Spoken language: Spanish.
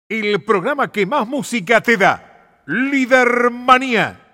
el programa que más música te da, Líder Manía.